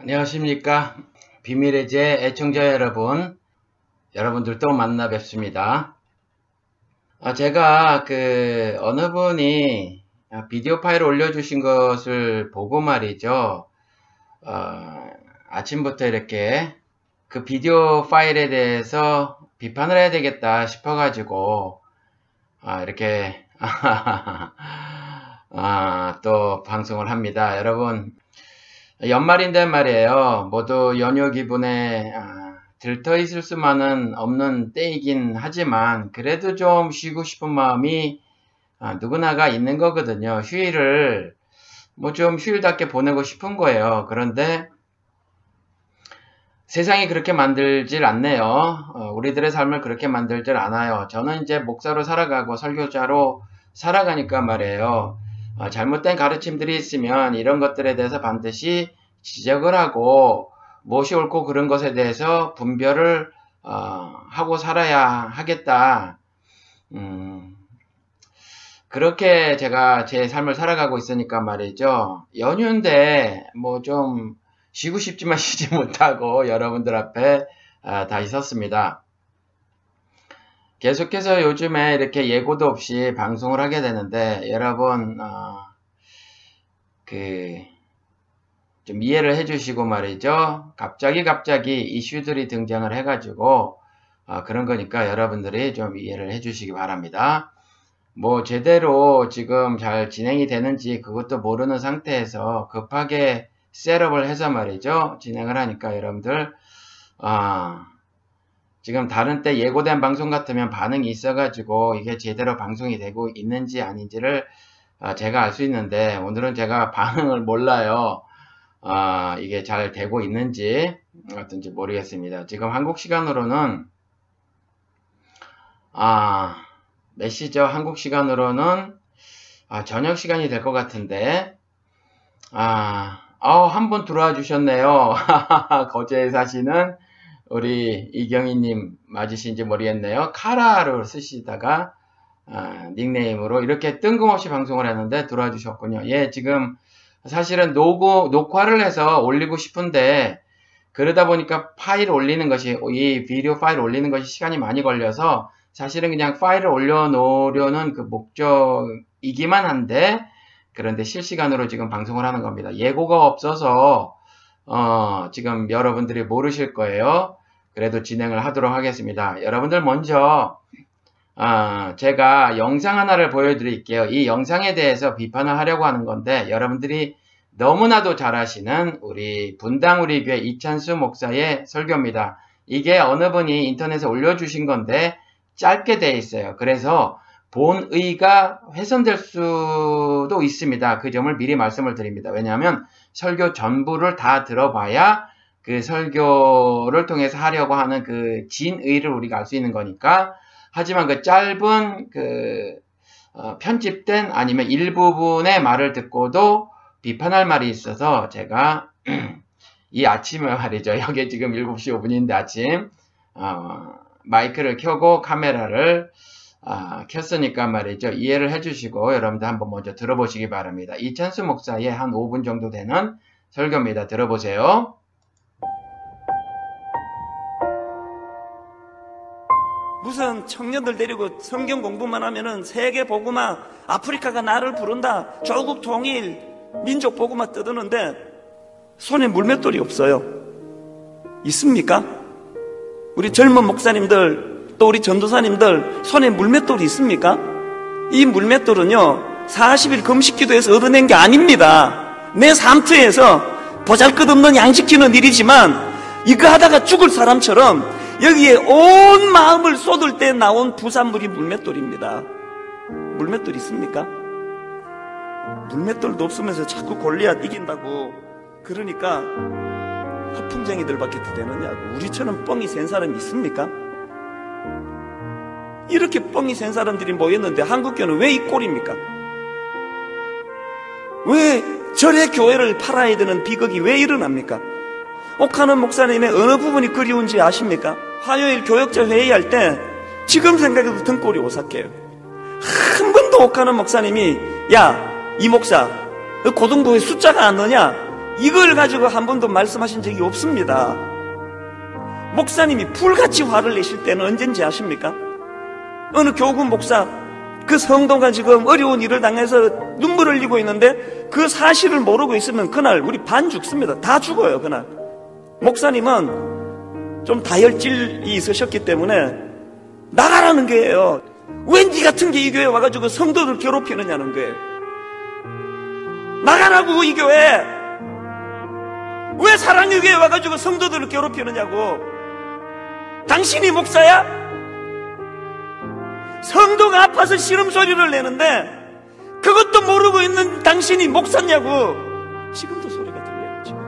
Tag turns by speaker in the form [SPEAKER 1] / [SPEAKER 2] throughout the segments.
[SPEAKER 1] 안녕하십니까. 비밀의 제 애청자 여러분들 또 만나 뵙습니다. 제가 어느 분이 비디오 파일을 올려주신 것을 보고 말이죠. 아침부터 이렇게 그 비디오 파일에 대해서 비판을 해야 되겠다 싶어가지고 이렇게 또 방송을 합니다. 여러분, 연말인데 말이에요. 모두 연휴 기분에 들떠 있을 수만은 없는 때이긴 하지만 그래도 좀 쉬고 싶은 마음이 누구나가 있는 거거든요. 휴일을 좀 휴일답게 보내고 싶은 거예요. 그런데 세상이 그렇게 만들질 않네요. 우리들의 삶을 그렇게 만들질 않아요. 저는 이제 목사로 살아가고 설교자로 살아가니까 말이에요. 잘못된 가르침들이 있으면 이런 것들에 대해서 반드시 지적을 하고 무엇이 옳고 그른 것에 대해서 분별을 하고 살아야 하겠다. 그렇게 제가 제 삶을 살아가고 있으니까 말이죠. 연휴인데 좀 쉬고 싶지만 쉬지 못하고 여러분들 앞에 다시 섰습니다. 계속해서 요즘에 이렇게 예고도 없이 방송을 하게 되는데 여러분 좀 이해를 해주시고 말이죠. 갑자기 이슈들이 등장을 해가지고 그런 거니까 여러분들이 좀 이해를 해주시기 바랍니다. 제대로 지금 잘 진행이 되는지 그것도 모르는 상태에서 급하게 셋업을 해서 말이죠. 진행을 하니까 여러분들 지금 다른 때 예고된 방송 같으면 반응이 있어가지고 이게 제대로 방송이 되고 있는지 아닌지를 제가 알 수 있는데 오늘은 제가 반응을 몰라요. 이게 잘 되고 있는지 어떤지 모르겠습니다. 지금 한국 시간으로는 몇 시죠? 한국 시간으로는 저녁 시간이 될 것 같은데 한 분 들어와 주셨네요. 거제에 사시는 우리 이경희님 맞으신지 모르겠네요. 카라를 쓰시다가 닉네임으로 이렇게 뜬금없이 방송을 했는데 들어와 주셨군요. 예, 지금 사실은 녹화를 해서 올리고 싶은데 그러다 보니까 파일 올리는 것이 이 비디오 파일 올리는 것이 시간이 많이 걸려서 사실은 그냥 파일을 올려놓으려는 그 목적이기만 한데 그런데 실시간으로 지금 방송을 하는 겁니다. 예고가 없어서 지금 여러분들이 모르실 거예요. 그래도 진행을 하도록 하겠습니다. 여러분들 먼저 제가 영상 하나를 보여드릴게요. 이 영상에 대해서 비판을 하려고 하는 건데 여러분들이 너무나도 잘 아시는 우리 분당 우리 교회 이찬수 목사의 설교입니다. 이게 어느 분이 인터넷에 올려주신 건데 짧게 돼 있어요. 그래서 본의가 훼손될 수도 있습니다. 그 점을 미리 말씀을 드립니다. 왜냐하면 설교 전부를 다 들어봐야 그 설교를 통해서 하려고 하는 그 진의를 우리가 알 수 있는 거니까. 하지만 그 짧은 편집된 아니면 일부분의 말을 듣고도 비판할 말이 있어서 제가 이 아침에 말이죠. 여기 지금 7시 5분인데 아침 마이크를 켜고 카메라를 켰으니까 말이죠. 이해를 해주시고 여러분들 한번 먼저 들어보시기 바랍니다. 이찬수 목사의 한 5분 정도 되는 설교입니다. 들어보세요.
[SPEAKER 2] 무슨 청년들 데리고 성경 공부만 하면은 세계 복음화, 아프리카가 나를 부른다, 조국 통일, 민족 복음화 떠드는데 손에 물맷돌이 없어요. 있습니까? 우리 젊은 목사님들 또 우리 전도사님들 손에 물맷돌이 있습니까? 이 물맷돌은요 40일 금식기도에서 얻어낸 게 아닙니다. 내 삶터에서 보잘것없는 양시키는 일이지만 이거 하다가 죽을 사람처럼 여기에 온 마음을 쏟을 때 나온 부산물이 물맷돌입니다. 물맷돌 있습니까? 물맷돌도 없으면서 자꾸 골리앗 이긴다고 그러니까 허풍쟁이들밖에 되느냐고. 우리처럼 뻥이 센 사람이 있습니까? 이렇게 뻥이 센 사람들이 모였는데 한국교회는 왜 이 꼴입니까? 왜 절의 교회를 팔아야 되는 비극이 왜 일어납니까? 옥하는 목사님의 어느 부분이 그리운지 아십니까? 화요일 교역자 회의할 때 지금 생각해도 등골이 오싹해요. 한 번도 옥하는 목사님이 야, 이 목사 고등부에 숫자가 안 넣냐? 이걸 가지고 한 번도 말씀하신 적이 없습니다. 목사님이 불같이 화를 내실 때는 언젠지 아십니까? 어느 교군 목사, 그 성도가 지금 어려운 일을 당해서 눈물을 흘리고 있는데 그 사실을 모르고 있으면 그날 우리 반 죽습니다. 다 죽어요, 그날. 목사님은 좀 다혈질이 있으셨기 때문에 나가라는 거예요. 왜 니 같은 게 이 교회에 와가지고 성도들 괴롭히느냐는 거예요. 나가라고, 이 교회. 왜 사랑의 교회에 와가지고 성도들을 괴롭히느냐고. 당신이 목사야? 성도가 아파서 시름소리를 내는데 그것도 모르고 있는 당신이 목사냐고. 지금도 소리가 들려요. 지금.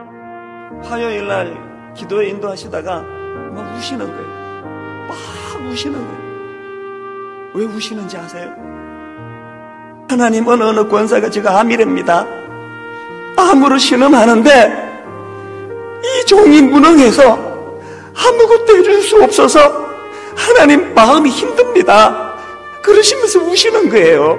[SPEAKER 2] 화요일날 기도에 인도하시다가 막 우시는 거예요. 막 우시는 거예요. 왜 우시는지 아세요? 하나님은 어느 권사가 제가 암이랍니다. 암으로 신음하는데 이 종이 무능해서 아무것도 해줄 수 없어서 하나님 마음이 힘듭니다. 그러시면서 우시는 거예요.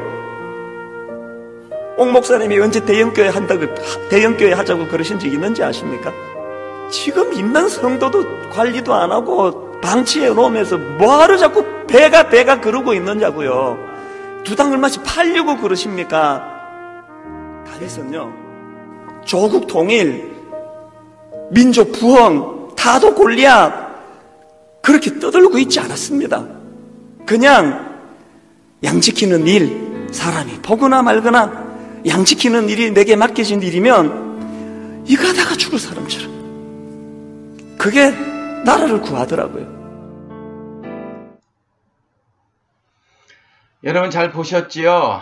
[SPEAKER 2] 옥 목사님이 언제 대형교회 하자고 그러신 적 있는지 아십니까? 지금 있는 성도도 관리도 안 하고 방치해 놓으면서 뭐하러 자꾸 배가 그러고 있느냐고요. 두당 얼마씩 팔려고 그러십니까? 다윗은요, 조국 통일, 민족 부흥, 타도 골리앗 그렇게 떠들고 있지 않았습니다. 그냥 양 지키는 일, 사람이 보거나 말거나 양 지키는 일이 내게 맡겨진 일이면 이거 하다가 죽을 사람처럼 그게 나라를 구하더라고요.
[SPEAKER 1] 여러분 잘 보셨지요?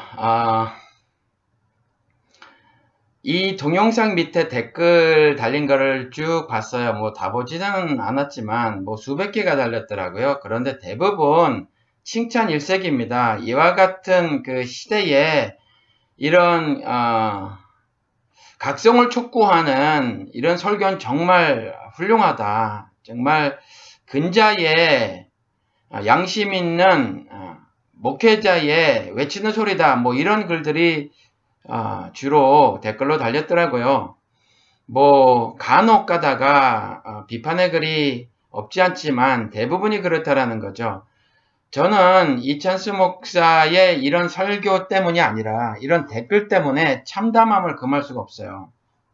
[SPEAKER 1] 이 동영상 밑에 댓글 달린 거를 쭉 봤어요. 뭐 다 보지는 않았지만 뭐 수백 개가 달렸더라고요. 그런데 대부분 칭찬 일색입니다. 이와 같은 그 시대에 이런 각성을 촉구하는 이런 설교는 정말 훌륭하다. 정말 근자의 양심 있는 목회자의 외치는 소리다. 뭐 이런 글들이 주로 댓글로 달렸더라고요. 뭐 간혹 가다가 비판의 글이 없지 않지만 대부분이 그렇다라는 거죠. 저는 이찬수 목사의 이런 설교 때문이 아니라 이런 댓글 때문에 참담함을 금할 수가 없어요.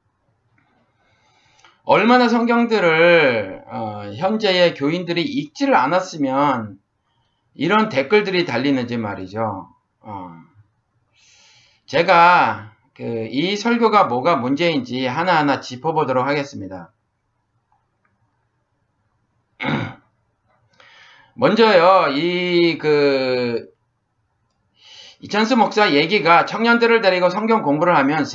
[SPEAKER 1] 얼마나 성경들을 현재의 교인들이 읽지를 않았으면 이런 댓글들이 달리는지 말이죠. 제가 이 설교가 뭐가 문제인지 하나하나 짚어보도록 하겠습니다. 먼저요, 이찬수 목사 얘기가 청년들을 데리고 성경 공부를 하면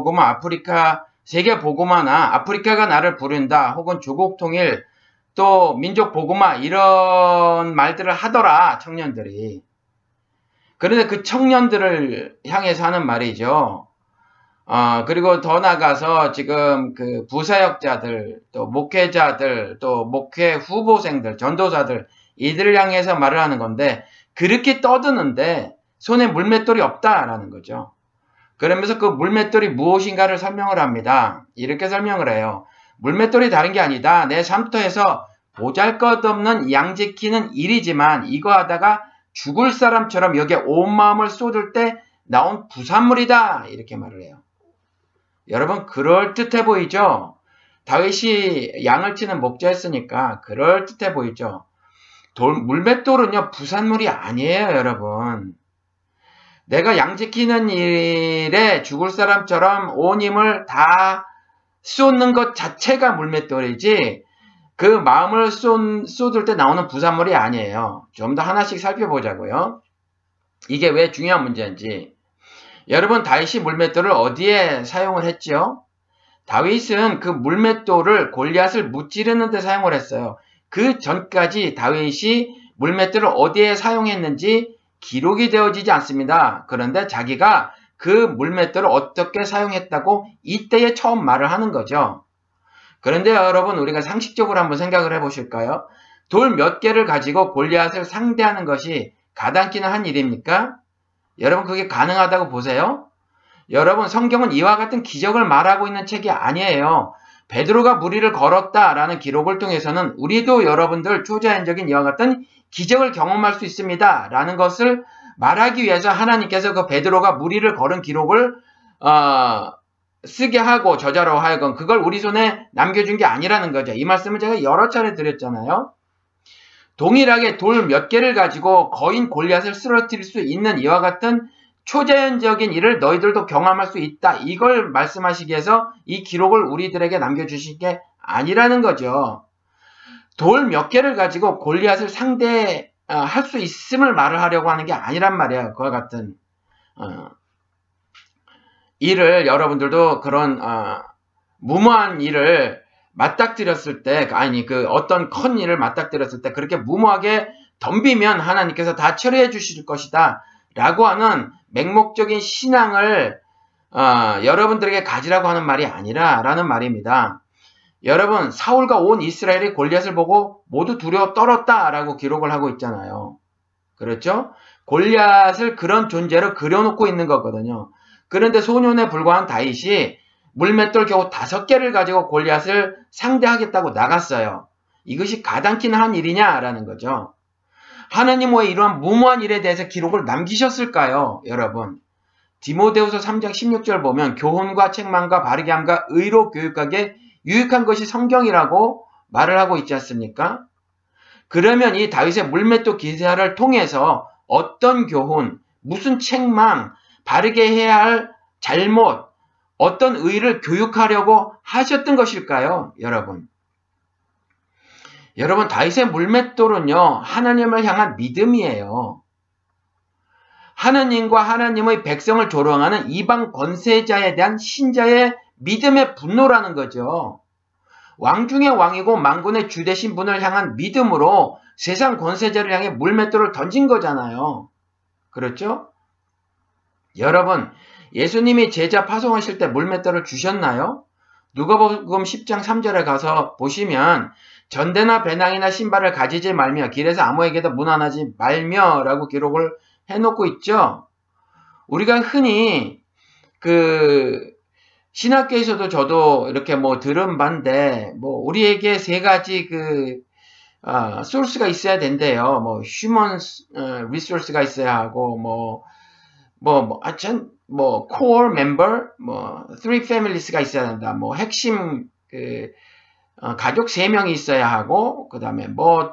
[SPEAKER 1] 세계 복음화나 아프리카가 나를 부른다, 혹은 조국 통일, 또 민족 복음화 이런 말들을 하더라, 청년들이. 그런데 그 청년들을 향해서 하는 말이죠. 그리고 더 나가서 지금 그 부사역자들, 또 목회자들, 또 목회 후보생들, 전도사들, 이들을 향해서 말을 하는 건데, 그렇게 떠드는데 손에 물맷돌이 없다라는 거죠. 그러면서 그 물맷돌이 무엇인가를 설명을 합니다. 이렇게 설명을 해요. 물맷돌이 다른 게 아니다. 내 삶터에서 보잘것없는 양 지키는 일이지만 이거 하다가 죽을 사람처럼 여기에 온 마음을 쏟을 때 나온 부산물이다. 이렇게 말을 해요. 여러분 그럴듯해 보이죠? 다윗이 양을 치는 목자였으니까 그럴듯해 보이죠? 물맷돌은요 부산물이 아니에요, 여러분. 내가 양 지키는 일에 죽을 사람처럼 온 힘을 다 쏟는 것 자체가 물맷돌이지 그 마음을 쏟을 때 나오는 부산물이 아니에요. 좀 더 하나씩 살펴보자고요. 이게 왜 중요한 문제인지. 여러분 다윗이 물맷돌을 어디에 사용을 했지요? 다윗은 그 물맷돌을 골리앗을 무찌르는 데 사용을 했어요. 그 전까지 다윗이 물맷돌을 어디에 사용했는지 기록이 되어지지 않습니다. 그런데 자기가 그 물맷돌을 어떻게 사용했다고 이때에 처음 말을 하는 거죠. 그런데 여러분 우리가 상식적으로 한번 생각을 해보실까요? 돌 몇 개를 가지고 골리앗을 상대하는 것이 가당키는 한 일입니까? 여러분 그게 가능하다고 보세요? 여러분, 성경은 이와 같은 기적을 말하고 있는 책이 아니에요. 베드로가 무리를 걸었다라는 기록을 통해서는 우리도 여러분들 초자연적인 이와 같은 기적을 경험할 수 있습니다. 라는 것을 말하기 위해서 하나님께서 그 베드로가 무리를 걸은 기록을 쓰게 하고 저자로 하여금 그걸 우리 손에 남겨준 게 아니라는 거죠. 이 말씀을 제가 여러 차례 드렸잖아요. 동일하게 돌 몇 개를 가지고 거인 골리앗을 쓰러뜨릴 수 있는 이와 같은 초자연적인 일을 너희들도 경험할 수 있다. 이걸 말씀하시기 위해서 이 기록을 우리들에게 남겨주신 게 아니라는 거죠. 돌 몇 개를 가지고 골리앗을 상대할 수 있음을 말을 하려고 하는 게 아니란 말이에요. 그와 같은 일을 여러분들도 그런 무모한 일을 맞닥뜨렸을 때, 아니 어떤 큰 일을 맞닥뜨렸을 때 그렇게 무모하게 덤비면 하나님께서 다 처리해 주실 것이다 라고 하는 맹목적인 신앙을 여러분들에게 가지라고 하는 말이 아니라 라는 말입니다. 여러분, 사울과 온 이스라엘이 골리앗을 보고 모두 두려워 떨었다 라고 기록을 하고 있잖아요. 그렇죠? 골리앗을 그런 존재로 그려놓고 있는 거거든요. 그런데 소년에 불과한 다윗이 물맷돌 겨우 5개를 가지고 골리앗을 상대하겠다고 나갔어요. 이것이 가당키나 한 일이냐라는 거죠. 하나님 왜 이러한 무모한 일에 대해서 기록을 남기셨을까요? 여러분, 디모데후서 3장 16절 보면 교훈과 책망과 바르게 함과 의로 교육하게 유익한 것이 성경이라고 말을 하고 있지 않습니까? 그러면 이 다윗의 물맷돌 기사를 통해서 어떤 교훈, 무슨 책망, 바르게 해야 할 잘못, 어떤 의를 교육하려고 하셨던 것일까요? 여러분, 다윗의 물맷돌은요, 하나님을 향한 믿음이에요. 하나님과 하나님의 백성을 조롱하는 이방 권세자에 대한 신자의 믿음의 분노라는 거죠. 왕 중의 왕이고 만군의 주 되신 분을 향한 믿음으로 세상 권세자를 향해 물맷돌을 던진 거잖아요. 그렇죠? 여러분, 예수님이 제자 파송하실 때 물맷돌을 주셨나요? 누가복음 10장 3절에 가서 보시면 전대나 배낭이나 신발을 가지지 말며 길에서 아무에게도 문안하지 말며 라고 기록을 해놓고 있죠. 우리가 흔히 신학교에서도 저도 이렇게 들은 바인데 우리에게 3가지 소스가 있어야 된대요. 휴먼 리소스가 있어야 하고 core member, 3 families가 있어야 된다. 핵심 가족 3명이 있어야 하고, 그 다음에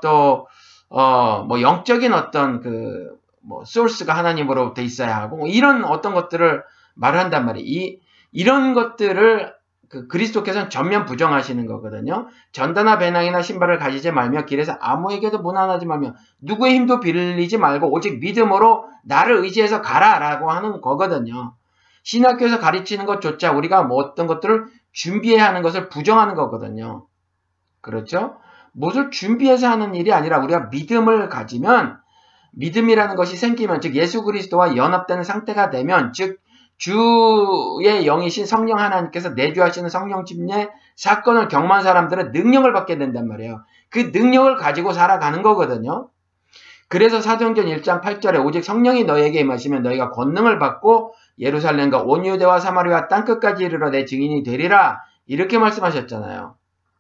[SPEAKER 1] 영적인 어떤 소스가 하나님으로부터 있어야 하고, 이런 어떤 것들을 말한단 말이에요. 이런 것들을 그리스도께서는 전면 부정하시는 거거든요. 전다나 배낭이나 신발을 가지지 말며 길에서 아무에게도 문안하지 말며 누구의 힘도 빌리지 말고 오직 믿음으로 나를 의지해서 가라라고 하는 거거든요. 신학교에서 가르치는 것조차 우리가 어떤 것들을 준비해야 하는 것을 부정하는 거거든요. 그렇죠? 무엇을 준비해서 하는 일이 아니라 우리가 믿음을 가지면, 믿음이라는 것이 생기면, 즉 예수 그리스도와 연합되는 상태가 되면, 즉 주의 영이신 성령 하나님께서 내주하시는 성령 침례 사건을 경험한 사람들은 능력을 받게 된단 말이에요. 그 능력을 가지고 살아가는 거거든요. 그래서 사도행전 1장 8절에 오직 성령이 너희에게 임하시면 너희가 권능을 받고 예루살렘과 온 유대와 사마리아 땅끝까지 이르러 내 증인이 되리라, 이렇게 말씀하셨잖아요.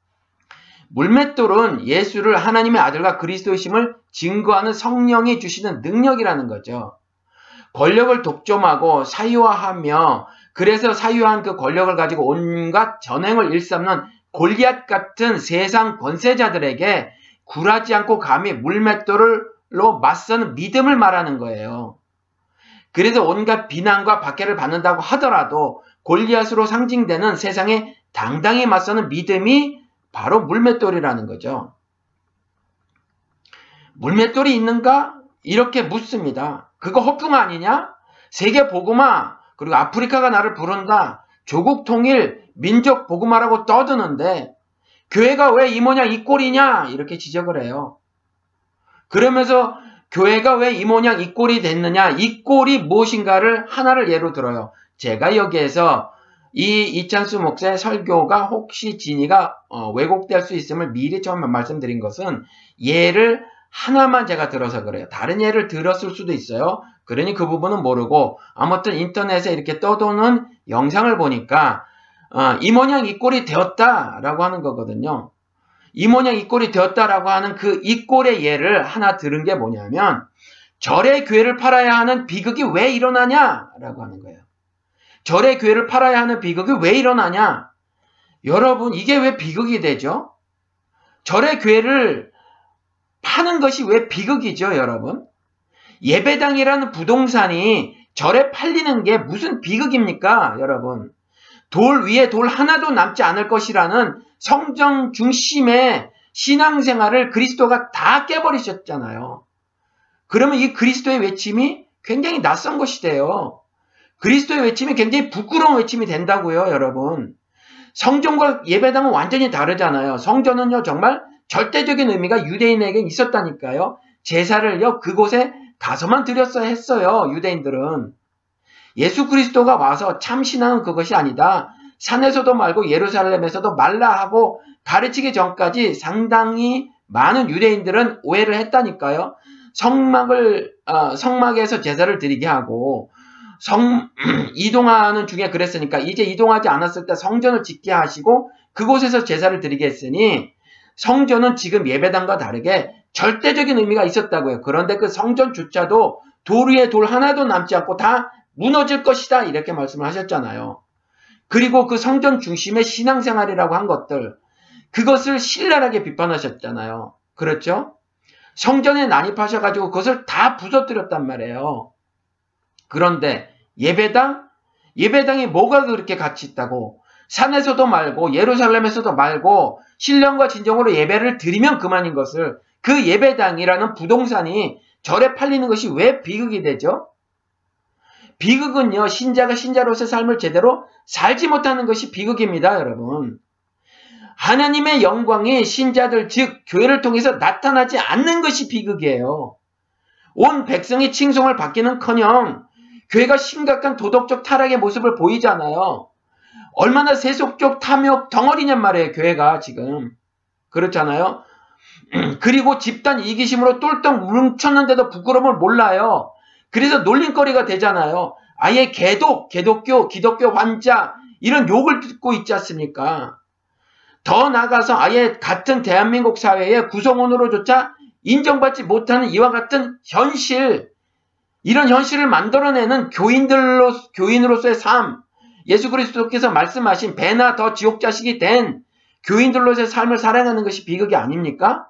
[SPEAKER 1] 물맷돌은 예수를 하나님의 아들과 그리스도이심을 증거하는 성령이 주시는 능력이라는 거죠. 권력을 독점하고 사유화하며, 그래서 사유한 그 권력을 가지고 온갖 전횡을 일삼는 골리앗 같은 세상 권세자들에게 굴하지 않고 감히 물맷돌로 맞서는 믿음을 말하는 거예요. 그래서 온갖 비난과 박해를 받는다고 하더라도 골리앗으로 상징되는 세상에 당당히 맞서는 믿음이 바로 물맷돌이라는 거죠. 물맷돌이 있는가? 이렇게 묻습니다. 그거 허풍 아니냐? 세계 복음화, 그리고 아프리카가 나를 부른다, 조국 통일, 민족 복음화라고 떠드는데 교회가 왜 이 모양 이 꼴이냐? 이렇게 지적을 해요. 그러면서 교회가 왜 이 모양 이 꼴이 됐느냐? 이 꼴이 무엇인가를 하나를 예로 들어요. 제가 여기에서 이 이찬수 목사의 설교가 혹시 진위가 왜곡될 수 있음을 미리 처음에 말씀드린 것은 예를 하나만 제가 들어서 그래요. 다른 예를 들었을 수도 있어요. 그러니 그 부분은 모르고 아무튼 인터넷에 이렇게 떠도는 영상을 보니까 이 모양 이 꼴이 되었다라고 하는 거거든요. 이 모양 이 꼴이 되었다라고 하는 그 이 꼴의 예를 하나 들은 게 뭐냐면 절의 교회를 팔아야 하는 비극이 왜 일어나냐라고 하는 거예요. 절의 교회를 팔아야 하는 비극이 왜 일어나냐? 여러분 이게 왜 비극이 되죠? 절의 교회를 파는 것이 왜 비극이죠, 여러분? 예배당이라는 부동산이 절에 팔리는 게 무슨 비극입니까, 여러분? 돌 위에 돌 하나도 남지 않을 것이라는 성전 중심의 신앙생활을 그리스도가 다 깨버리셨잖아요. 그러면 이 그리스도의 외침이 굉장히 낯선 것이 돼요. 그리스도의 외침이 굉장히 부끄러운 외침이 된다고요, 여러분. 성전과 예배당은 완전히 다르잖아요. 성전은요, 정말 절대적인 의미가 유대인에게 있었다니까요. 제사를요, 그곳에 가서만 드렸어야 했어요, 유대인들은. 예수 그리스도가 와서 참 신앙은 그것이 아니다. 산에서도 말고 예루살렘에서도 말라 하고 가르치기 전까지 상당히 많은 유대인들은 오해를 했다니까요. 성막에서 제사를 드리게 하고 이동하는 중에 그랬으니까 이제 이동하지 않았을 때 성전을 짓게 하시고 그곳에서 제사를 드리게 했으니 성전은 지금 예배당과 다르게 절대적인 의미가 있었다고요. 그런데 그 성전조차도 돌 위에 돌 하나도 남지 않고 다 무너질 것이다 이렇게 말씀을 하셨잖아요. 그리고 그 성전 중심의 신앙생활이라고 한 것들 그것을 신랄하게 비판하셨잖아요. 그렇죠? 성전에 난입하셔가지고 그것을 다 부서뜨렸단 말이에요. 그런데 예배당이 뭐가 그렇게 가치 있다고 산에서도 말고 예루살렘에서도 말고 신령과 진정으로 예배를 드리면 그만인 것을 그 예배당이라는 부동산이 절에 팔리는 것이 왜 비극이 되죠? 비극은요, 신자가 신자로서의 삶을 제대로 살지 못하는 것이 비극입니다, 여러분. 하나님의 영광이 신자들, 즉 교회를 통해서 나타나지 않는 것이 비극이에요. 온 백성이 칭송을 받기는커녕 교회가 심각한 도덕적 타락의 모습을 보이잖아요. 얼마나 세속적 탐욕 덩어리냔 말이에요, 교회가 지금. 그렇잖아요. 그리고 집단 이기심으로 똘똘 뭉쳤는데도 부끄러움을 몰라요. 그래서 놀림거리가 되잖아요. 아예 기독교 환자 이런 욕을 듣고 있지 않습니까? 더 나아가서 아예 같은 대한민국 사회의 구성원으로조차 인정받지 못하는 이와 같은 현실, 이런 현실을 만들어내는 교인으로서의 삶, 예수 그리스도께서 말씀하신 배나 더 지옥 자식이 된 교인들로서의 삶을 살아가는 것이 비극이 아닙니까?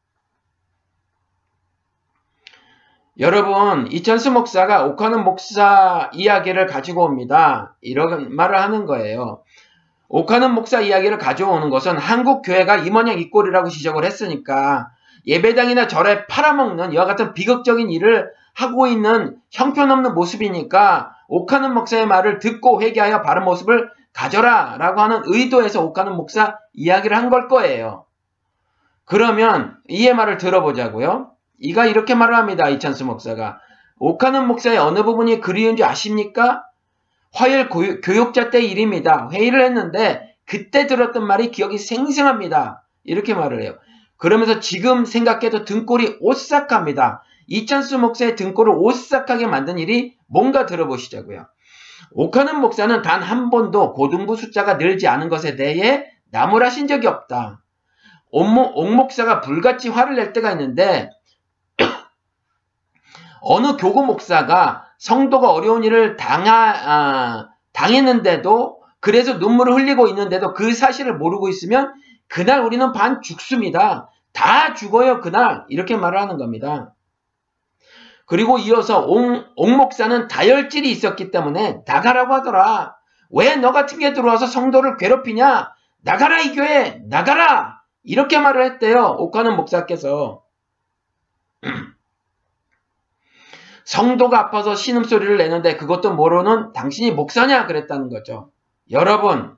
[SPEAKER 1] 여러분, 이천수 목사가 오카는 목사 이야기를 가지고 옵니다. 이런 말을 하는 거예요. 오카는 목사 이야기를 가져오는 것은 한국 교회가 이 모양 이 꼴이라고 지적을 했으니까 예배당이나 절에 팔아먹는 이와 같은 비극적인 일을 하고 있는 형편없는 모습이니까 오카는 목사의 말을 듣고 회개하여 바른 모습을 가져라 라고 하는 의도에서 오카는 목사 이야기를 한 걸 거예요. 그러면 이의 말을 들어보자고요. 이가 이렇게 말을 합니다. 이찬수 목사가. 오카는 목사의 어느 부분이 그리운지 아십니까? 화요일 교육자 때 일입니다. 회의를 했는데 그때 들었던 말이 기억이 생생합니다. 이렇게 말을 해요. 그러면서 지금 생각해도 등골이 오싹합니다. 이찬수 목사의 등골을 오싹하게 만든 일이 뭔가 들어보시자고요. 오카는 목사는 단 한 번도 고등부 숫자가 늘지 않은 것에 대해 나무라신 적이 없다. 옥 목사가 불같이 화를 낼 때가 있는데 어느 교구 목사가 성도가 어려운 일을 당했는데도 그래서 눈물을 흘리고 있는데도 그 사실을 모르고 있으면 그날 우리는 반 죽습니다. 다 죽어요 그날. 이렇게 말을 하는 겁니다. 그리고 이어서 옥 목사는 다혈질이 있었기 때문에 나가라고 하더라. 왜 너 같은 게 들어와서 성도를 괴롭히냐. 나가라 이 교회 나가라. 이렇게 말을 했대요. 옥하는 목사께서. 성도가 아파서 신음소리를 내는데 그것도 모르는 당신이 목사냐 그랬다는 거죠. 여러분,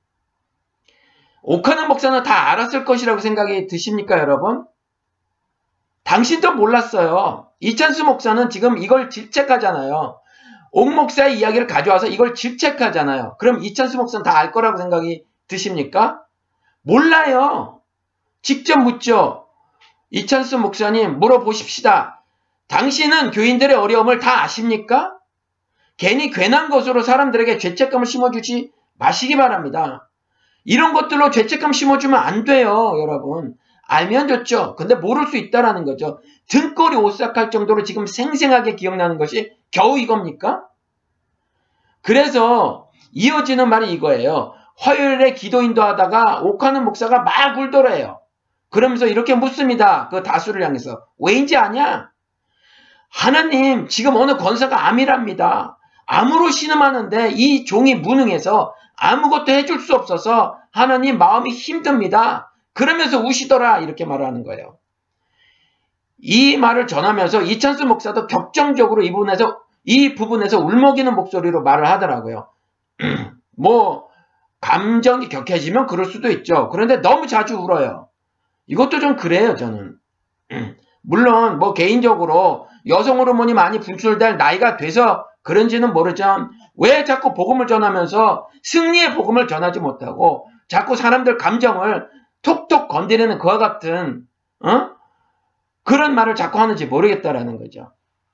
[SPEAKER 1] 옥하는 목사는 다 알았을 것이라고 생각이 드십니까 여러분? 당신도 몰랐어요. 이찬수 목사는 지금 이걸 질책하잖아요. 옥 목사의 이야기를 가져와서 이걸 질책하잖아요. 그럼 이찬수 목사는 다 알 거라고 생각이 드십니까? 몰라요. 직접 묻죠. 이찬수 목사님 물어보십시다. 당신은 교인들의 어려움을 다 아십니까? 괜히 괜한 것으로 사람들에게 죄책감을 심어주지 마시기 바랍니다. 이런 것들로 죄책감 심어주면 안 돼요, 여러분. 알면 좋죠. 근데 모를 수 있다라는 거죠. 등골이 오싹할 정도로 지금 생생하게 기억나는 것이 겨우 이겁니까? 그래서 이어지는 말이 이거예요. 화요일에 기도 인도하다가 옥하는 목사가 막 울더래요. 그러면서 이렇게 묻습니다. 그 다수를 향해서. 왜인지 아냐? 하나님, 지금 어느 권사가 암이랍니다. 암으로 신음하는데 이 종이 무능해서 아무것도 해줄 수 없어서 하나님 마음이 힘듭니다. 그러면서 우시더라. 이렇게 말하는 거예요. 이 말을 전하면서 이찬수 목사도 격정적으로 이 부분에서 울먹이는 목소리로 말을 하더라고요. 뭐 감정이 격해지면 그럴 수도 있죠. 그런데 너무 자주 울어요. 이것도 좀 그래요, 저는. 물론 뭐 개인적으로 여성 호르몬이 많이 분출될 나이가 돼서 그런지는 모르지만 왜 자꾸 복음을 전하면서 승리의 복음을 전하지 못하고 자꾸 사람들 감정을 톡톡 건드리는 그와 같은 그런 말을 자꾸 하는지 모르겠다라는 거죠.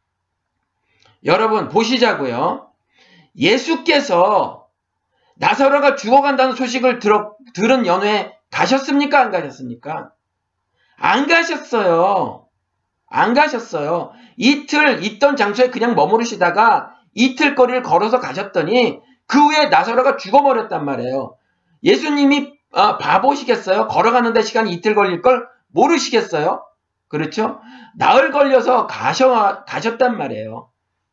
[SPEAKER 1] 여러분 보시자고요. 예수께서 나사로가 죽어간다는 소식을 들은 연회에 가셨습니까? 안 가셨습니까? 안 가셨어요. 안 가셨어요. 이틀 있던 장소에 그냥 머무르시다가 이틀 거리를 걸어서 가셨더니 그 후에 나사로가 죽어버렸단 말이에요. 예수님이 바보시겠어요? 걸어가는데 시간이 이틀 걸릴 걸 모르시겠어요? 그렇죠? 나흘 걸려서 가셨단 말이에요.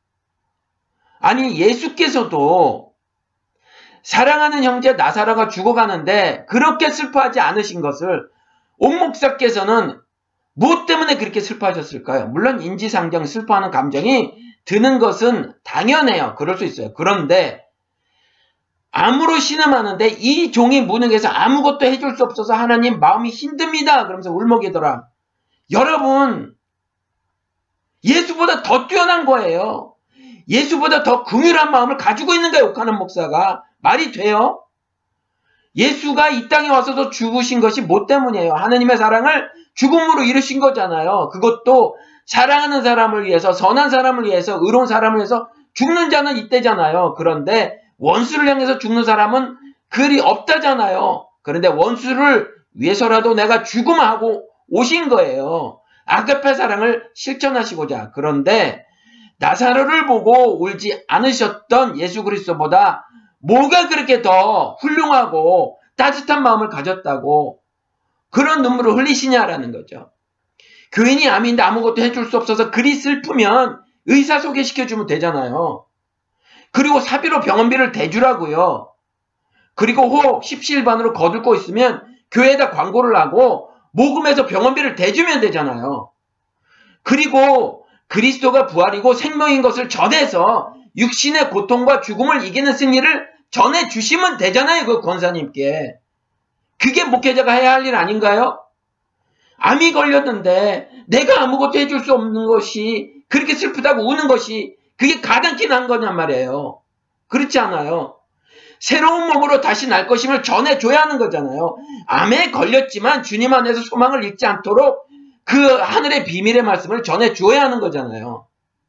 [SPEAKER 1] 아니 예수께서도 사랑하는 형제 나사로가 죽어가는데 그렇게 슬퍼하지 않으신 것을 옥 목사께서는 무엇 때문에 그렇게 슬퍼하셨을까요? 물론 인지상정 슬퍼하는 감정이 드는 것은 당연해요. 그럴 수 있어요. 그런데 암으로 신음하는데 이 종이 무능해서 아무것도 해줄 수 없어서 하나님 마음이 힘듭니다. 그러면서 울먹이더라. 여러분 예수보다 더 뛰어난 거예요. 예수보다 더 긍휼한 마음을 가지고 있는 거예요. 옥하는 목사가. 말이 돼요? 예수가 이 땅에 와서도 죽으신 것이 뭐 때문이에요? 하나님의 사랑을 죽음으로 이루신 거잖아요. 그것도 사랑하는 사람을 위해서, 선한 사람을 위해서, 의로운 사람을 위해서 죽는 자는 이때잖아요. 그런데 원수를 향해서 죽는 사람은 그리 없다잖아요. 그런데 원수를 위해서라도 내가 죽음하고 오신 거예요. 아가페 사랑을 실천하시고자. 그런데 나사로를 보고 울지 않으셨던 예수 그리스도보다 뭐가 그렇게 더 훌륭하고 따뜻한 마음을 가졌다고 그런 눈물을 흘리시냐라는 거죠. 교인이 암인데 아무것도 해줄 수 없어서 그리 슬프면 의사 소개시켜주면 되잖아요. 그리고 사비로 병원비를 대주라고요. 그리고 혹 십시일반으로 거들고 있으면 교회에다 광고를 하고 모금해서 병원비를 대주면 되잖아요. 그리고 그리스도가 부활이고 생명인 것을 전해서 육신의 고통과 죽음을 이기는 승리를 전해주시면 되잖아요. 그 권사님께. 그게 목회자가 해야 할 일 아닌가요? 암이 걸렸는데 내가 아무것도 해줄 수 없는 것이 그렇게 슬프다고 우는 것이 그게 가당키 난 거냔 말이에요. 그렇지 않아요. 새로운 몸으로 다시 날 것임을 전해줘야 하는 거잖아요. 암에 걸렸지만 주님 안에서 소망을 잃지 않도록 그 하늘의 비밀의 말씀을 전해줘야 하는 거잖아요.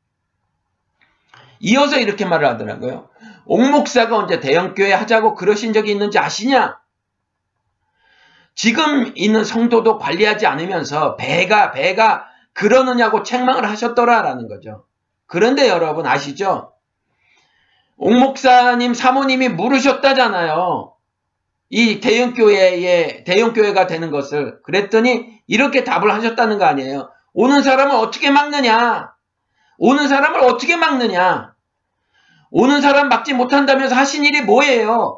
[SPEAKER 1] 이어서 이렇게 말을 하더라고요. 옥 목사가 언제 대형교회 하자고 그러신 적이 있는지 아시냐? 지금 있는 성도도 관리하지 않으면서 배가 그러느냐고 책망을 하셨더라라는 거죠. 그런데 여러분 아시죠? 옥 목사님 사모님이 물으셨다잖아요. 이 대형교회가 되는 것을. 그랬더니 이렇게 답을 하셨다는 거 아니에요. 오는 사람을 어떻게 막느냐? 오는 사람을 어떻게 막느냐? 오는 사람 막지 못한다면서 하신 일이 뭐예요?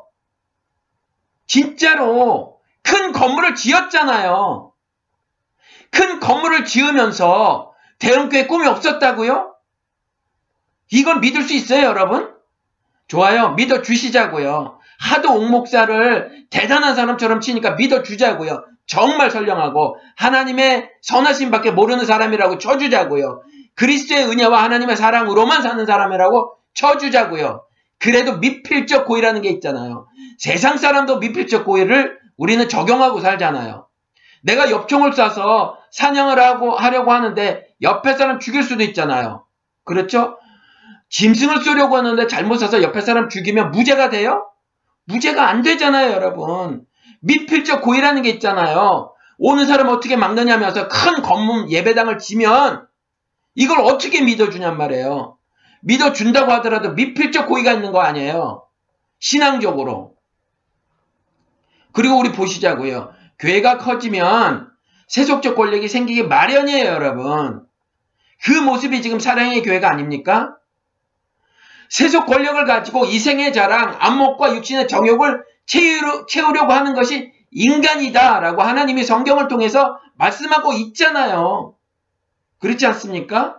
[SPEAKER 1] 진짜로 큰 건물을 지었잖아요. 큰 건물을 지으면서 대형교회 꿈이 없었다고요? 이걸 믿을 수 있어요, 여러분? 좋아요. 믿어주시자고요. 하도 옥 목사를 대단한 사람처럼 치니까 믿어주자고요. 정말 선량하고 하나님의 선하심 밖에 모르는 사람이라고 쳐주자고요. 그리스도의 은혜와 하나님의 사랑으로만 사는 사람이라고 쳐주자고요. 그래도 미필적 고의라는 게 있잖아요. 세상 사람도 미필적 고의를 우리는 적용하고 살잖아요. 내가 엽총을 쏴서 사냥을 하려고 하는데 옆에 사람 죽일 수도 있잖아요. 그렇죠? 짐승을 쏘려고 하는데 잘못 쏴서 옆에 사람 죽이면 무죄가 돼요? 무죄가 안 되잖아요, 여러분. 미필적 고의라는 게 있잖아요. 오는 사람 어떻게 막느냐면서 큰 검문 예배당을 지면 이걸 어떻게 믿어주냔 말이에요. 믿어준다고 하더라도 미필적 고의가 있는 거 아니에요. 신앙적으로. 그리고 우리 보시자고요. 교회가 커지면 세속적 권력이 생기기 마련이에요, 여러분. 그 모습이 지금 사랑의 교회가 아닙니까? 세속 권력을 가지고 이생의 자랑, 안목과 육신의 정욕을 채우려고 하는 것이 인간이다라고 하나님이 성경을 통해서 말씀하고 있잖아요. 그렇지 않습니까?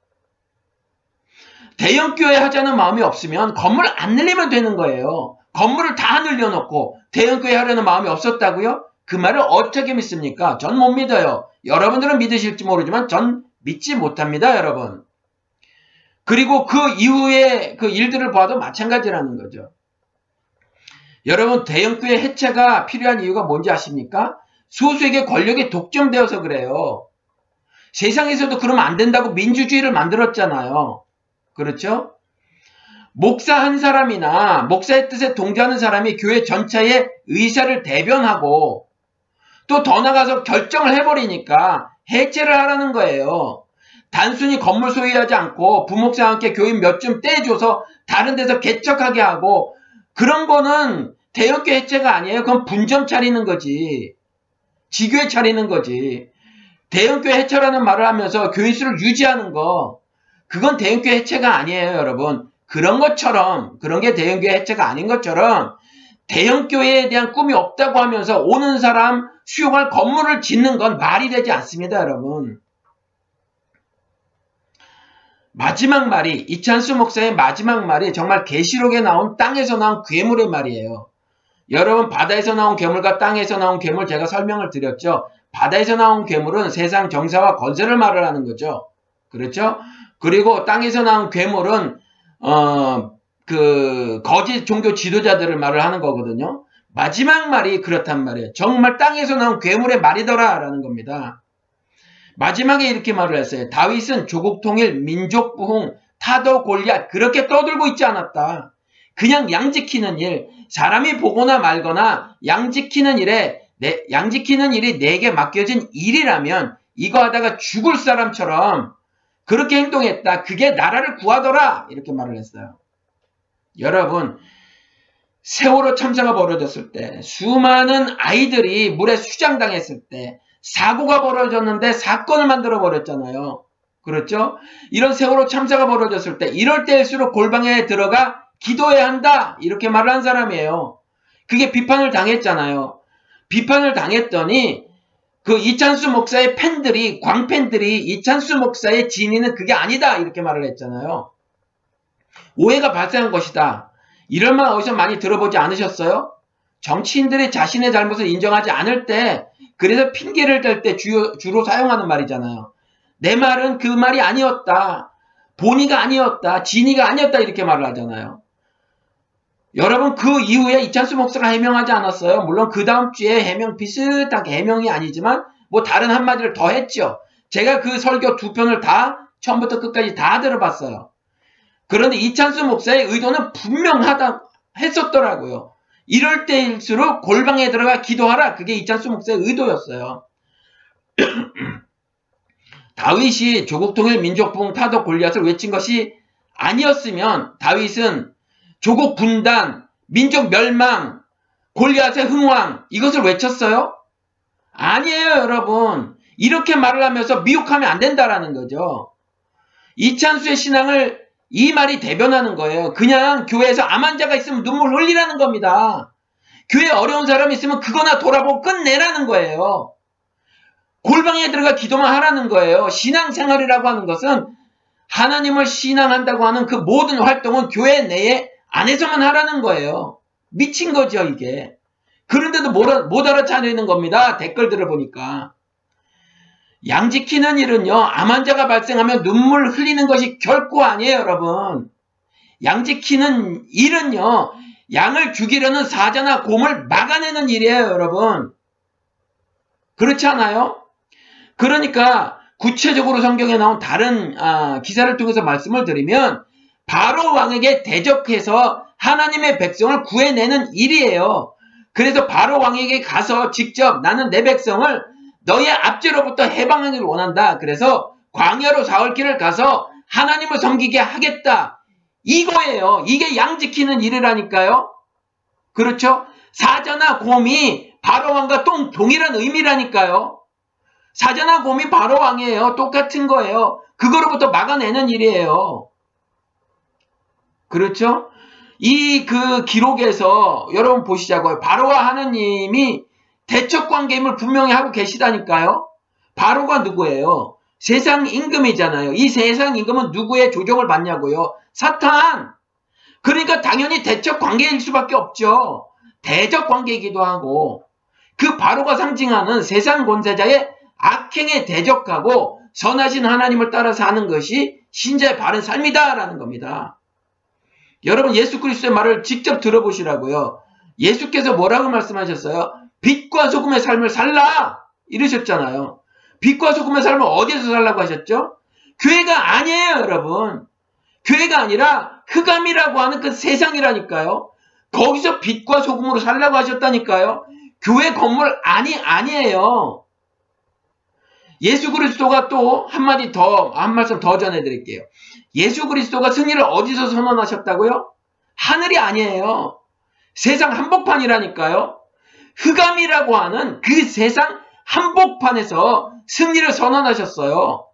[SPEAKER 1] 대형교회 하자는 마음이 없으면 건물 안 늘리면 되는 거예요. 건물을 다 늘려놓고 대형교회 하려는 마음이 없었다고요? 그 말을 어떻게 믿습니까? 전 못 믿어요. 여러분들은 믿으실지 모르지만 전 믿지 못합니다, 여러분. 그리고 그 이후에 그 일들을 봐도 마찬가지라는 거죠. 여러분, 대형교회 해체가 필요한 이유가 뭔지 아십니까? 소수에게 권력이 독점되어서 그래요. 세상에서도 그러면 안 된다고 민주주의를 만들었잖아요. 그렇죠? 목사 한 사람이나 목사의 뜻에 동조하는 사람이 교회 전체의 의사를 대변하고 또 더 나가서 결정을 해버리니까 해체를 하라는 거예요. 단순히 건물 소유하지 않고 부목사와 함께 교인 몇 줌 떼줘서 다른 데서 개척하게 하고 그런 거는 대형교회 해체가 아니에요. 그건 분점 차리는 거지. 지교회 차리는 거지. 대형교회 해체라는 말을 하면서 교인 수를 유지하는 거 그건 대형교회 해체가 아니에요, 여러분. 그런 것처럼 그런 게 대형교회 해체가 아닌 것처럼 대형교회에 대한 꿈이 없다고 하면서 오는 사람 수용할 건물을 짓는 건 말이 되지 않습니다, 여러분. 마지막 말이 이찬수 목사의 마지막 말이 정말 계시록에 나온 땅에서 나온 괴물의 말이에요. 여러분 바다에서 나온 괴물과 땅에서 나온 괴물 제가 설명을 드렸죠. 바다에서 나온 괴물은 세상 정사와 건설을 말을 하는 거죠. 그렇죠? 그리고 땅에서 나온 괴물은 그 거짓 종교 지도자들을 말을 하는 거거든요. 마지막 말이 그렇단 말이에요. 정말 땅에서 나온 괴물의 말이더라 라는 겁니다. 마지막에 이렇게 말을 했어요. 다윗은 조국 통일, 민족 부흥, 타도 골리앗 그렇게 떠들고 있지 않았다. 그냥 양 지키는 일, 사람이 보거나 말거나 양 지키는 일이 내게 맡겨진 일이라면 이거 하다가 죽을 사람처럼 그렇게 행동했다. 그게 나라를 구하더라. 이렇게 말을 했어요. 여러분, 세월호 참사가 벌어졌을 때 수많은 아이들이 물에 수장당했을 때 사고가 벌어졌는데 사건을 만들어 버렸잖아요. 그렇죠? 이런 세월호 참사가 벌어졌을 때 이럴 때일수록 골방에 들어가 기도해야 한다. 이렇게 말을 한 사람이에요. 그게 비판을 당했잖아요. 비판을 당했더니 그 이찬수 목사의 팬들이 광팬들이 이찬수 목사의 진위는 그게 아니다. 이렇게 말을 했잖아요. 오해가 발생한 것이다. 이런 말 어디서 많이 들어보지 않으셨어요? 정치인들이 자신의 잘못을 인정하지 않을 때 그래서 핑계를 댈 때 주로 사용하는 말이잖아요. 내 말은 그 말이 아니었다. 본의가 아니었다. 진의가 아니었다. 이렇게 말을 하잖아요. 여러분 그 이후에 이찬수 목사가 해명하지 않았어요. 물론 그 다음 주에 해명 비슷하게 해명이 아니지만 뭐 다른 한마디를 더 했죠. 제가 그 설교 두 편을 다 처음부터 끝까지 다 들어봤어요. 그런데 이찬수 목사의 의도는 분명하다 했었더라고요. 이럴 때일수록 골방에 들어가 기도하라. 그게 이찬수 목사의 의도였어요. 다윗이 조국 통일 민족 부흥 타도 골리앗을 외친 것이 아니었으면 다윗은 조국 분단, 민족 멸망, 골리앗의 흥왕 이것을 외쳤어요? 아니에요, 여러분. 이렇게 말을 하면서 미혹하면 안 된다라는 거죠. 이찬수의 신앙을 이 말이 대변하는 거예요. 그냥 교회에서 암 환자가 있으면 눈물 흘리라는 겁니다. 교회에 어려운 사람이 있으면 그거나 돌아보고 끝내라는 거예요. 골방에 들어가 기도만 하라는 거예요. 신앙생활이라고 하는 것은 하나님을 신앙한다고 하는 그 모든 활동은 교회 내에 안에서만 하라는 거예요. 미친 거죠, 이게. 그런데도 못 알아차리는 겁니다. 댓글들을 보니까. 양 지키는 일은요, 암 환자가 발생하면 눈물 흘리는 것이 결코 아니에요, 여러분. 양 지키는 일은요, 양을 죽이려는 사자나 곰을 막아내는 일이에요, 여러분. 그렇지 않아요? 그러니까 구체적으로 성경에 나온 다른 기사를 통해서 말씀을 드리면 바로 왕에게 대적해서 하나님의 백성을 구해내는 일이에요. 그래서 바로 왕에게 가서 직접 나는 내 백성을 너의 압제로부터 해방하기를 원한다. 그래서 광야로 사흘길을 가서 하나님을 섬기게 하겠다. 이거예요. 이게 양 지키는 일이라니까요. 그렇죠? 사자나 곰이 바로 왕과 동일한 의미라니까요. 사자나 곰이 바로 왕이에요. 똑같은 거예요. 그거로부터 막아내는 일이에요. 그렇죠? 이 기록에서 여러분 보시자고요. 바로와 하느님이 대척 관계임을 분명히 하고 계시다니까요. 바로가 누구예요? 세상 임금이잖아요. 이 세상 임금은 누구의 조종을 받냐고요? 사탄! 그러니까 당연히 대척 관계일 수밖에 없죠. 대적 관계이기도 하고 그 바로가 상징하는 세상 권세자의 악행에 대적하고 선하신 하나님을 따라 사는 것이 신자의 바른 삶이다라는 겁니다. 여러분 예수 그리스도의 말을 직접 들어보시라고요. 예수께서 뭐라고 말씀하셨어요? 빛과 소금의 삶을 살라 이러셨잖아요. 빛과 소금의 삶을 어디에서 살라고 하셨죠? 교회가 아니에요, 여러분. 교회가 아니라 흑암이라고 하는 그 세상이라니까요. 거기서 빛과 소금으로 살라고 하셨다니까요. 교회 건물 아니에요. 예수 그리스도가 또 한 말씀 더 전해드릴게요. 예수 그리스도가 승리를 어디서 선언하셨다고요? 하늘이 아니에요. 세상 한복판이라니까요. 흑암이라고 하는 그 세상 한복판에서 승리를 선언하셨어요.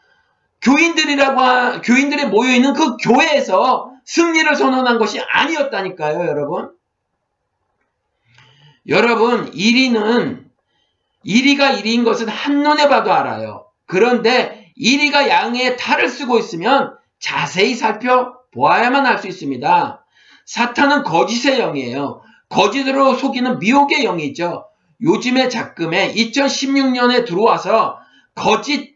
[SPEAKER 1] 교인들이 모여있는 그 교회에서 승리를 선언한 것이 아니었다니까요, 여러분. 여러분, 이리가 이리인 것은 한눈에 봐도 알아요. 그런데 이리가 양의 탈을 쓰고 있으면 자세히 살펴보아야만 알 수 있습니다. 사탄은 거짓의 영이에요. 거짓으로 속이는 미혹의 영이죠. 요즘에 작금에 2016년에 들어와서 거짓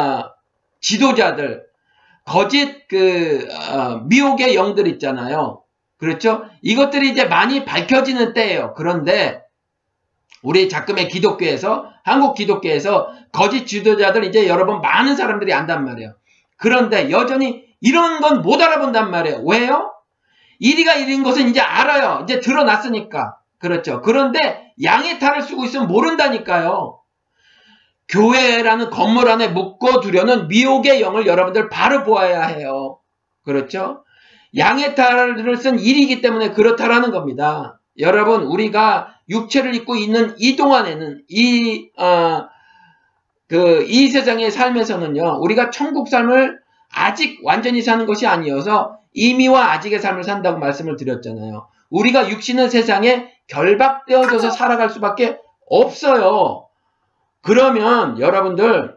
[SPEAKER 1] 지도자들, 거짓 미혹의 영들 있잖아요. 그렇죠? 이것들이 이제 많이 밝혀지는 때예요. 그런데 우리 작금의 기독교에서, 한국 기독교에서 거짓 지도자들 이제 여러분 많은 사람들이 안단 말이에요. 그런데 여전히 이런 건 못 알아본단 말이에요. 왜요? 이리가 이리인 것은 이제 알아요. 이제 드러났으니까. 그렇죠. 그런데 양의 탈을 쓰고 있으면 모른다니까요. 교회라는 건물 안에 묶어두려는 미혹의 영을 여러분들 바로 보아야 해요. 그렇죠? 양의 탈을 쓴 일이기 때문에 그렇다라는 겁니다. 여러분, 우리가 육체를 입고 있는 이 동안에는 이 세상의 삶에서는요, 우리가 천국 삶을 아직 완전히 사는 것이 아니어서 이미와 아직의 삶을 산다고 말씀을 드렸잖아요. 우리가 육신은 세상에 결박되어져서 살아갈 수밖에 없어요. 그러면 여러분들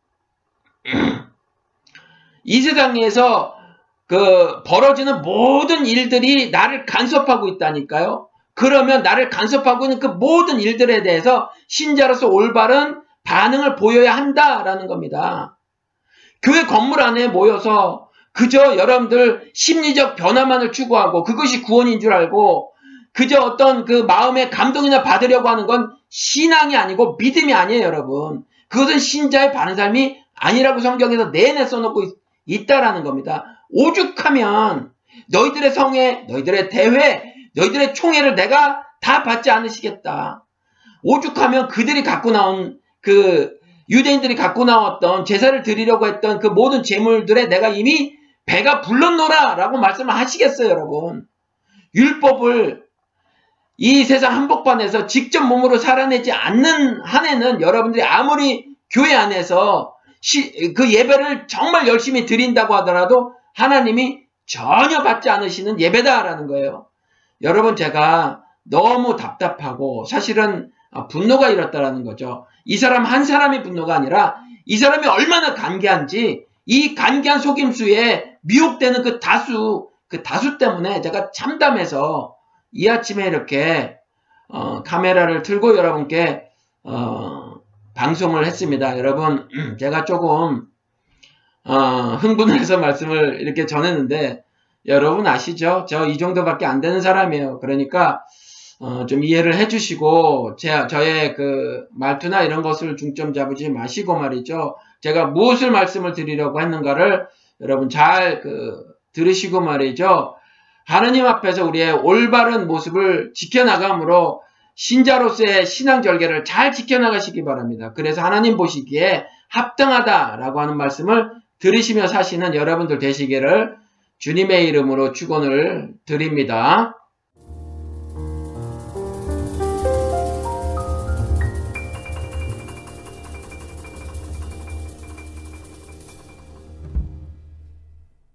[SPEAKER 1] 이 세상에서 벌어지는 모든 일들이 나를 간섭하고 있다니까요. 그러면 나를 간섭하고 있는 그 모든 일들에 대해서 신자로서 올바른 반응을 보여야 한다라는 겁니다. 교회 건물 안에 모여서 그저 여러분들 심리적 변화만을 추구하고 그것이 구원인 줄 알고 그저 어떤 그 마음의 감동이나 받으려고 하는 건 신앙이 아니고 믿음이 아니에요, 여러분. 그것은 신자의 바른 삶이 아니라고 성경에서 내내 써놓고 있다라는 겁니다. 오죽하면 너희들의 성회, 너희들의 대회, 너희들의 총회를 내가 다 받지 않으시겠다. 오죽하면 그들이 갖고 나온 유대인들이 갖고 나왔던 제사를 드리려고 했던 그 모든 제물들에 내가 이미 배가 불렀노라 라고 말씀을 하시겠어요, 여러분. 율법을 이 세상 한복판에서 직접 몸으로 살아내지 않는 한에는 여러분들이 아무리 교회 안에서 그 예배를 정말 열심히 드린다고 하더라도 하나님이 전혀 받지 않으시는 예배다라는 거예요. 여러분, 제가 너무 답답하고 사실은 분노가 일었다라는 거죠. 이 사람 한 사람의 분노가 아니라 이 사람이 얼마나 간계한지 이 간계한 속임수에 미혹되는 그 다수 때문에 제가 참담해서 이 아침에 이렇게 카메라를 틀고 여러분께 방송을 했습니다. 여러분, 제가 조금 흥분을 해서 말씀을 이렇게 전했는데 여러분 아시죠? 저 이 정도밖에 안 되는 사람이에요. 그러니까 좀 이해를 해주시고, 저의 그 말투나 이런 것을 중점 잡으지 마시고 말이죠. 제가 무엇을 말씀을 드리려고 했는가를 여러분 잘 들으시고 말이죠. 하느님 앞에서 우리의 올바른 모습을 지켜나감으로 신자로서의 신앙 절개를 잘 지켜나가시기 바랍니다. 그래서 하나님 보시기에 합당하다라고 하는 말씀을 들으시며 사시는 여러분들 되시기를 주님의 이름으로 축원을 드립니다.